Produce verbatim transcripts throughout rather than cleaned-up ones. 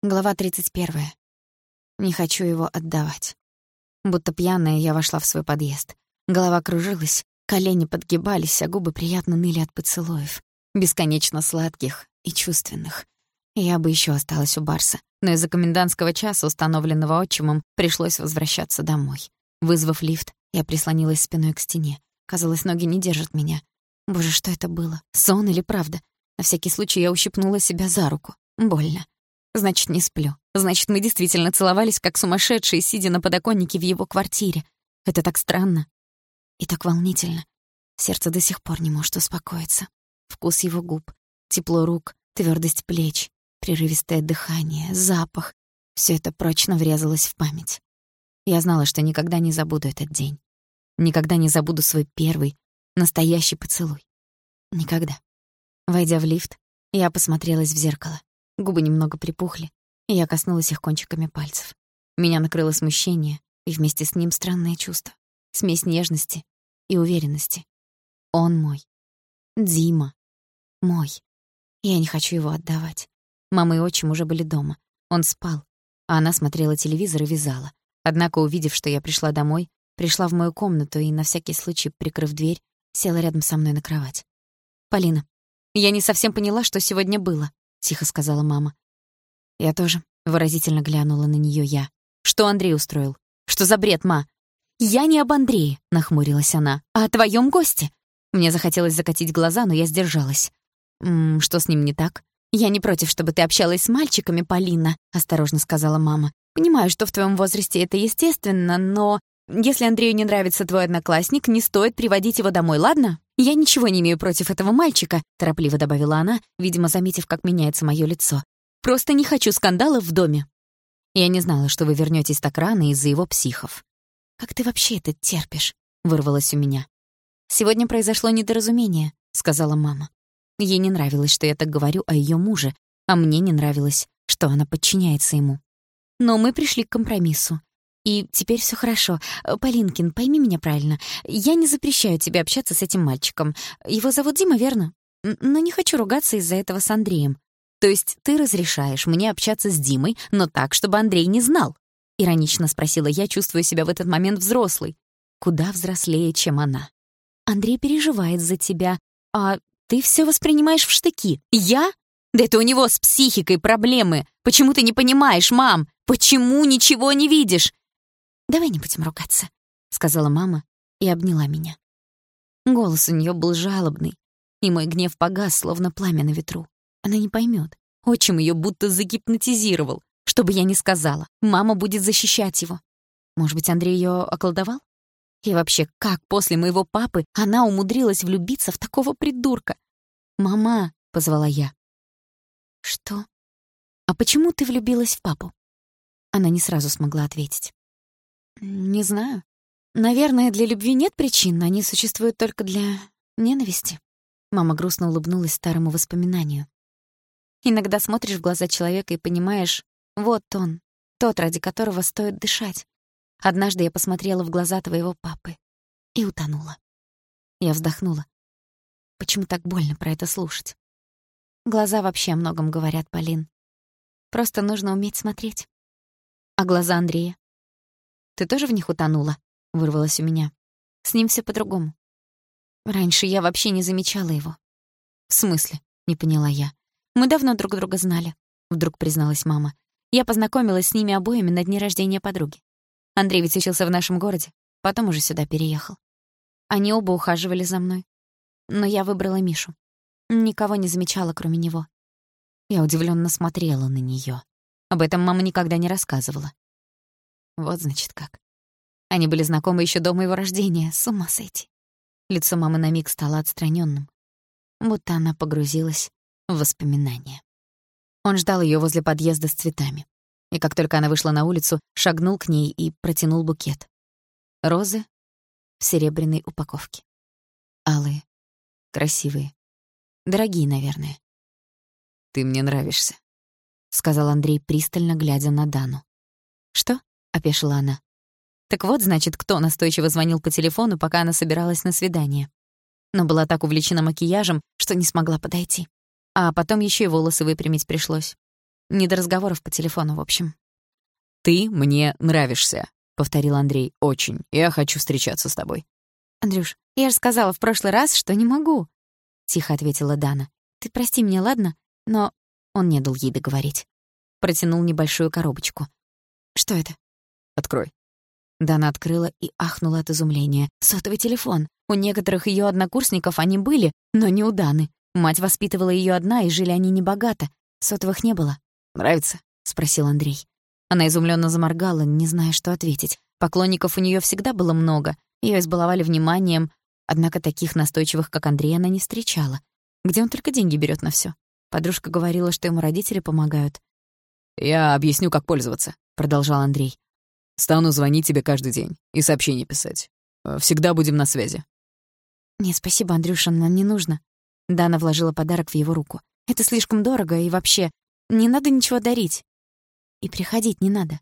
Глава тридцать первая. Не хочу его отдавать. Будто пьяная, я вошла в свой подъезд. Голова кружилась, колени подгибались, а губы приятно ныли от поцелуев. Бесконечно сладких и чувственных. Я бы ещё осталась у Барса, но из-за комендантского часа, установленного отчимом, пришлось возвращаться домой. Вызвав лифт, я прислонилась спиной к стене. Казалось, ноги не держат меня. Боже, что это было? Сон или правда? На всякий случай я ущипнула себя за руку. Больно. Значит, не сплю. Значит, мы действительно целовались, как сумасшедшие, сидя на подоконнике в его квартире. Это так странно и так волнительно. Сердце до сих пор не может успокоиться. Вкус его губ, тепло рук, твёрдость плеч, прерывистое дыхание, запах — всё это прочно врезалось в память. Я знала, что никогда не забуду этот день. Никогда не забуду свой первый, настоящий поцелуй. Никогда. Войдя в лифт, я посмотрелась в зеркало. Губы немного припухли, и я коснулась их кончиками пальцев. Меня накрыло смущение, и вместе с ним странное чувство. Смесь нежности и уверенности. Он мой. Дима. Мой. Я не хочу его отдавать. Мама и отчим уже были дома. Он спал, а она смотрела телевизор и вязала. Однако, увидев, что я пришла домой, пришла в мою комнату и, на всякий случай, прикрыв дверь, села рядом со мной на кровать. «Полина, я не совсем поняла, что сегодня было», — тихо сказала мама. «Я тоже», — выразительно глянула на неё я. «Что Андрей устроил? Что за бред, ма?» «Я не об Андрее», — нахмурилась она, — «а о твоём госте». Мне захотелось закатить глаза, но я сдержалась. «М-м, что с ним не так?» «Я не против, чтобы ты общалась с мальчиками, Полина», — осторожно сказала мама. «Понимаю, что в твоём возрасте это естественно, но если Андрею не нравится твой одноклассник, не стоит приводить его домой, ладно? Я ничего не имею против этого мальчика», — торопливо добавила она, видимо, заметив, как меняется моё лицо. «Просто не хочу скандалов в доме». «Я не знала, что вы вернётесь так рано из-за его психов». «Как ты вообще это терпишь?» — вырвалось у меня. «Сегодня произошло недоразумение», — сказала мама. Ей не нравилось, что я так говорю о её муже, а мне не нравилось, что она подчиняется ему. Но мы пришли к компромиссу. И теперь всё хорошо. Полинкин, пойми меня правильно. Я не запрещаю тебе общаться с этим мальчиком. Его зовут Дима, верно? Но не хочу ругаться из-за этого с Андреем. То есть ты разрешаешь мне общаться с Димой, но так, чтобы Андрей не знал? Иронично спросила я, чувствуя себя в этот момент взрослой. Куда взрослее, чем она. Андрей переживает за тебя, а ты всё воспринимаешь в штыки. Я? Да это у него с психикой проблемы. Почему ты не понимаешь, мам? Почему ничего не видишь? «Давай не будем ругаться», — сказала мама и обняла меня. Голос у неё был жалобный, и мой гнев погас, словно пламя на ветру. Она не поймёт. Отчим её будто загипнотизировал. Что бы я ни сказала, мама будет защищать его. Может быть, Андрей её околдовал? И вообще, как после моего папы она умудрилась влюбиться в такого придурка? «Мама», — позвала я. «Что? А почему ты влюбилась в папу?» Она не сразу смогла ответить. «Не знаю. Наверное, для любви нет причин, они существуют только для ненависти». Мама грустно улыбнулась старому воспоминанию. «Иногда смотришь в глаза человека и понимаешь, вот он, тот, ради которого стоит дышать. Однажды я посмотрела в глаза твоего папы и утонула». Я вздохнула. Почему так больно про это слушать? Глаза вообще о многом говорят, Полин. Просто нужно уметь смотреть. А глаза Андрея? Ты тоже в них утонула? Вырвалось у меня. С ним всё по-другому. Раньше я вообще не замечала его. В смысле? Не поняла я. Мы давно друг друга знали, вдруг призналась мама. Я познакомилась с ними обоими на дне рождения подруги. Андрей ведь учился в нашем городе, потом уже сюда переехал. Они оба ухаживали за мной. Но я выбрала Мишу. Никого не замечала, кроме него. Я удивлённо смотрела на неё. Об этом мама никогда не рассказывала. Вот, значит, как. Они были знакомы ещё до моего рождения. С ума сойти. Лицо мамы на миг стало отстранённым, будто она погрузилась в воспоминания. Он ждал её возле подъезда с цветами. И как только она вышла на улицу, шагнул к ней и протянул букет. Розы в серебряной упаковке. Алые, красивые, дорогие, наверное. «Ты мне нравишься», — сказал Андрей, пристально глядя на Дану. «Что?» — опешила она. Так вот, значит, кто настойчиво звонил по телефону, пока она собиралась на свидание. Но была так увлечена макияжем, что не смогла подойти. А потом ещё и волосы выпрямить пришлось. Не до разговоров по телефону, в общем. «Ты мне нравишься», — повторил Андрей. «Очень. Я хочу встречаться с тобой». «Андрюш, я же сказала в прошлый раз, что не могу», — тихо ответила Дана. «Ты прости меня, ладно?» Но он не дал ей договорить. Протянул небольшую коробочку. «Что это?» «Открой». Дана открыла и ахнула от изумления. Сотовый телефон. У некоторых её однокурсников они были, но не у Даны. Мать воспитывала её одна, и жили они небогато. Сотовых не было. «Нравится?» — спросил Андрей. Она изумлённо заморгала, не зная, что ответить. Поклонников у неё всегда было много. Её избаловали вниманием, однако таких настойчивых, как Андрей, она не встречала. Где он только деньги берёт на всё? Подружка говорила, что ему родители помогают. «Я объясню, как пользоваться», — продолжал Андрей. «Стану звонить тебе каждый день и сообщения писать. Всегда будем на связи». «Нет, спасибо, Андрюша, нам не нужно». Дана вложила подарок в его руку. «Это слишком дорого, и вообще, не надо ничего дарить. И приходить не надо».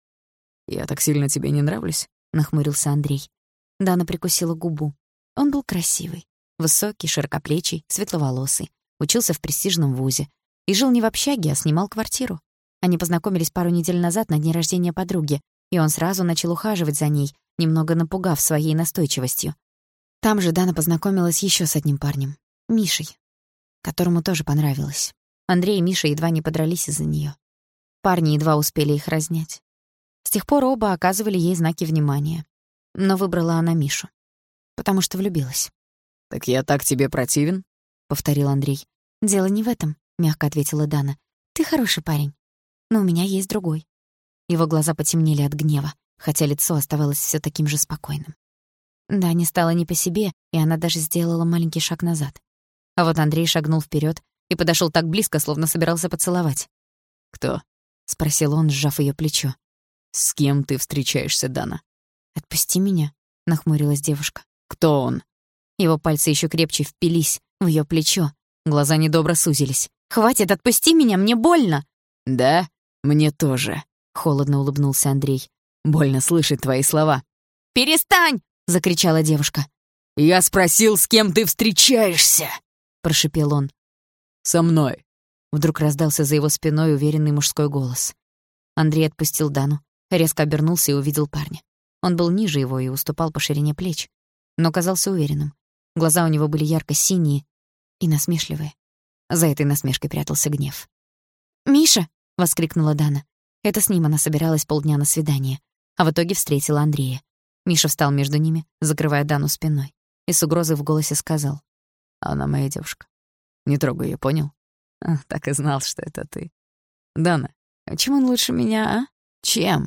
«Я так сильно тебе не нравлюсь?» — нахмурился Андрей. Дана прикусила губу. Он был красивый. Высокий, широкоплечий, светловолосый. Учился в престижном вузе. И жил не в общаге, а снимал квартиру. Они познакомились пару недель назад на дне рождения подруги, и он сразу начал ухаживать за ней, немного напугав своей настойчивостью. Там же Дана познакомилась ещё с одним парнем — Мишей, которому тоже понравилось. Андрей и Миша едва не подрались из-за неё. Парни едва успели их разнять. С тех пор оба оказывали ей знаки внимания. Но выбрала она Мишу, потому что влюбилась. «Так я так тебе противен?» — повторил Андрей. «Дело не в этом», — мягко ответила Дана. «Ты хороший парень, но у меня есть другой». Его глаза потемнели от гнева, хотя лицо оставалось всё таким же спокойным. Дане стало не по себе, и она даже сделала маленький шаг назад. А вот Андрей шагнул вперёд и подошёл так близко, словно собирался поцеловать. «Кто?» — спросил он, сжав её плечо. «С кем ты встречаешься, Дана?» «Отпусти меня», — нахмурилась девушка. «Кто он?» Его пальцы ещё крепче впились в её плечо. Глаза недобро сузились. «Хватит, отпусти меня, мне больно!» «Да, мне тоже», — холодно улыбнулся Андрей. «Больно слышать твои слова». «Перестань!» — закричала девушка. «Я спросил, с кем ты встречаешься?» — прошипел он. «Со мной». Вдруг раздался за его спиной уверенный мужской голос. Андрей отпустил Дану, резко обернулся и увидел парня. Он был ниже его и уступал по ширине плеч, но казался уверенным. Глаза у него были ярко-синие и насмешливые. За этой насмешкой прятался гнев. «Миша!» — воскликнула Дана. Это с ним она собиралась полдня на свидание, а в итоге встретила Андрея. Миша встал между ними, закрывая Дану спиной, и с угрозой в голосе сказал: «Она моя девушка. Не трогай её, понял? А, так и знал, что это ты. Дана, а чем он лучше меня, а? Чем?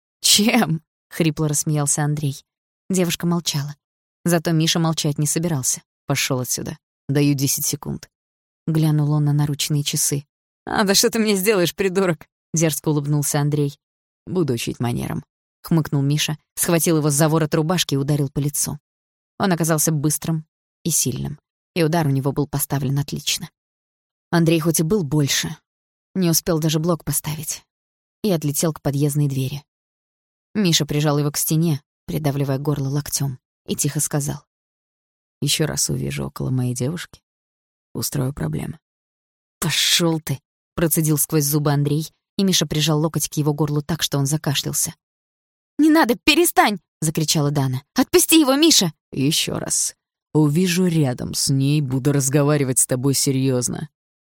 Чем?» — хрипло рассмеялся Андрей. Девушка молчала. Зато Миша молчать не собирался. «Пошёл отсюда. Даю десять секунд». Глянул он на наручные часы. «А, да что ты мне сделаешь, придурок?» — дерзко улыбнулся Андрей. «Буду учить манерам», — хмыкнул Миша, схватил его за ворот рубашки и ударил по лицу. Он оказался быстрым и сильным, и удар у него был поставлен отлично. Андрей хоть и был больше, не успел даже блок поставить, и отлетел к подъездной двери. Миша прижал его к стене, придавливая горло локтём, и тихо сказал: «Ещё раз увижу около моей девушки, устрою проблемы». «Пошёл ты!» — процедил сквозь зубы Андрей, и Миша прижал локоть к его горлу так, что он закашлялся. «Не надо, перестань!» — закричала Дана. «Отпусти его, Миша!» «Ещё раз увижу рядом с ней, буду разговаривать с тобой серьёзно.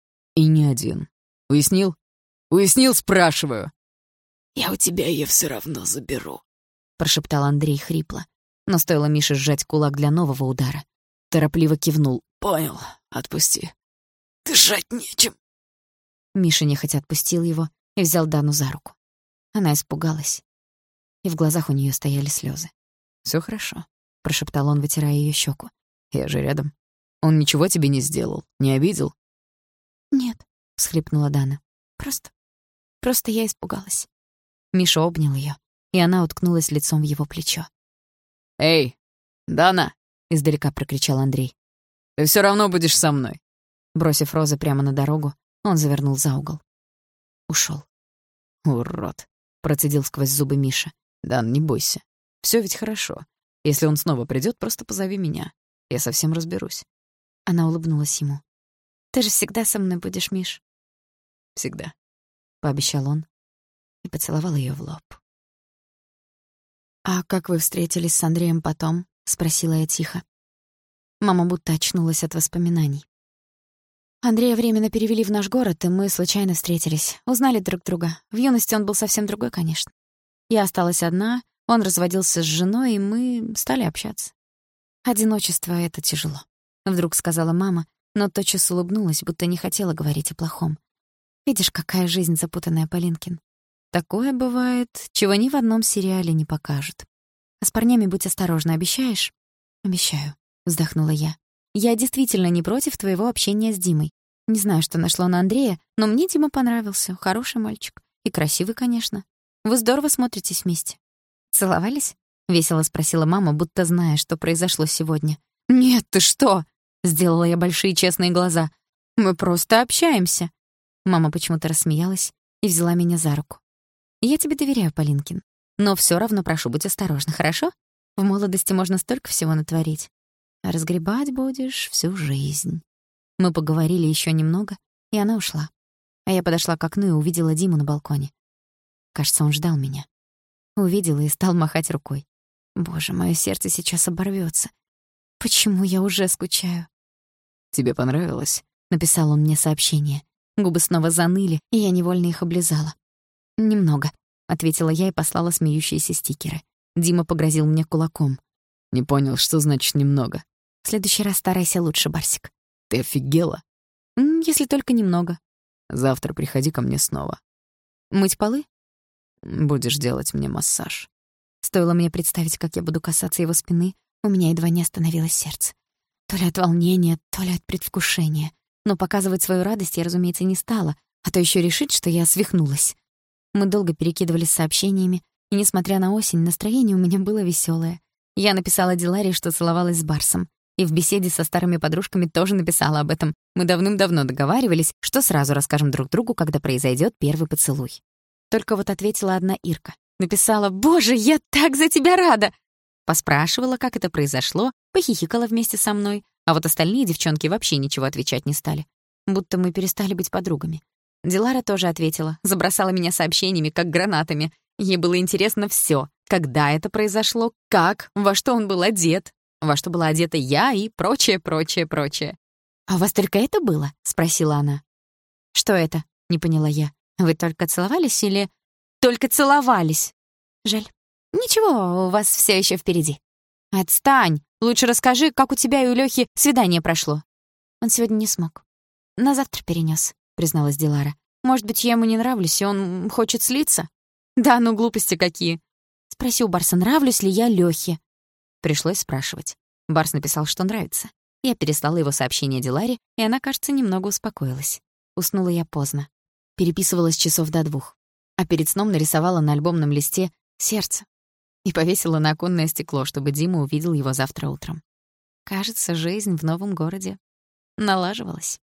И не один. Уяснил? Уяснил, спрашиваю?» «Я у тебя её всё равно заберу», — прошептал Андрей хрипло. Но стоило Мише сжать кулак для нового удара. Торопливо кивнул. «Понял, отпусти. Дышать нечем». Миша нехотя отпустил его и взял Дану за руку. Она испугалась, и в глазах у неё стояли слёзы. «Всё хорошо», — прошептал он, вытирая её щеку. «Я же рядом. Он ничего тебе не сделал, не обидел?» «Нет», — всхлипнула Дана. «Просто... просто я испугалась». Миша обнял её, и она уткнулась лицом в его плечо. «Эй, Дана!» — издалека прокричал Андрей. «Ты всё равно будешь со мной». Бросив розы прямо на дорогу, он завернул за угол. Ушёл. «Урод!» — процедил сквозь зубы Миша. «Дан, не бойся. Всё ведь хорошо. Если он снова придёт, просто позови меня. Я совсем разберусь». Она улыбнулась ему. «Ты же всегда со мной будешь, Миш?» «Всегда». — пообещал он и поцеловал её в лоб. «А как вы встретились с Андреем потом?» — спросила я тихо. Мама будто очнулась от воспоминаний. Андрея временно перевели в наш город, и мы случайно встретились. Узнали друг друга. В юности он был совсем другой, конечно. Я осталась одна, он разводился с женой, и мы стали общаться. «Одиночество — это тяжело», — вдруг сказала мама, но тотчас улыбнулась, будто не хотела говорить о плохом. «Видишь, какая жизнь запутанная, Полинкин. Такое бывает, чего ни в одном сериале не покажут. А с парнями будь осторожна, обещаешь?» «Обещаю», — вздохнула я. «Я действительно не против твоего общения с Димой. Не знаю, что нашло на Андрея, но мне Дима понравился. Хороший мальчик. И красивый, конечно. Вы здорово смотритесь вместе». «Целовались?» — весело спросила мама, будто зная, что произошло сегодня. «Нет, ты что?» — сделала я большие честные глаза. «Мы просто общаемся». Мама почему-то рассмеялась и взяла меня за руку. «Я тебе доверяю, Полинкин. Но всё равно прошу, будь осторожна, хорошо? В молодости можно столько всего натворить. А разгребать будешь всю жизнь». Мы поговорили ещё немного, и она ушла. А я подошла к окну и увидела Диму на балконе. Кажется, он ждал меня. Увидела и стал махать рукой. Боже, моё сердце сейчас оборвётся. Почему я уже скучаю? «Тебе понравилось?» — написал он мне сообщение. Губы снова заныли, и я невольно их облизала. «Немного», — ответила я и послала смеющиеся стикеры. Дима погрозил мне кулаком. «Не понял, что значит немного?» «В следующий раз старайся лучше, Барсик». «Ты офигела?» «Если только немного». «Завтра приходи ко мне снова». «Мыть полы?» «Будешь делать мне массаж». Стоило мне представить, как я буду касаться его спины, у меня едва не остановилось сердце. То ли от волнения, то ли от предвкушения. Но показывать свою радость я, разумеется, не стала, а то ещё решит, что я свихнулась. Мы долго перекидывались сообщениями, и, несмотря на осень, настроение у меня было весёлое. Я написала Диларе, что целовалась с Барсом, и в беседе со старыми подружками тоже написала об этом. Мы давным-давно договаривались, что сразу расскажем друг другу, когда произойдёт первый поцелуй. Только вот ответила одна Ирка. Написала: «Боже, я так за тебя рада!» Поспрашивала, как это произошло, похихикала вместе со мной, а вот остальные девчонки вообще ничего отвечать не стали. Будто мы перестали быть подругами. Дилара тоже ответила, забросала меня сообщениями, как гранатами. Ей было интересно всё: когда это произошло, как, во что он был одет, во что была одета я и прочее, прочее, прочее. «А у вас только это было?» — спросила она. «Что это?» — не поняла я. «Вы только целовались или...» «Только целовались!» «Жаль. Ничего, у вас всё ещё впереди». «Отстань! Лучше расскажи, как у тебя и у Лёхи свидание прошло». «Он сегодня не смог. На завтра перенёс», — призналась Дилара. «Может быть, я ему не нравлюсь, и он хочет слиться?» «Да ну, глупости какие!» «Спроси у Барса, нравлюсь ли я Лёхе». Пришлось спрашивать. Барс написал, что нравится. Я переслала его сообщение Диларе, и она, кажется, немного успокоилась. Уснула я поздно. Переписывалась часов до двух. А перед сном нарисовала на альбомном листе сердце и повесила на оконное стекло, чтобы Дима увидел его завтра утром. Кажется, жизнь в новом городе налаживалась.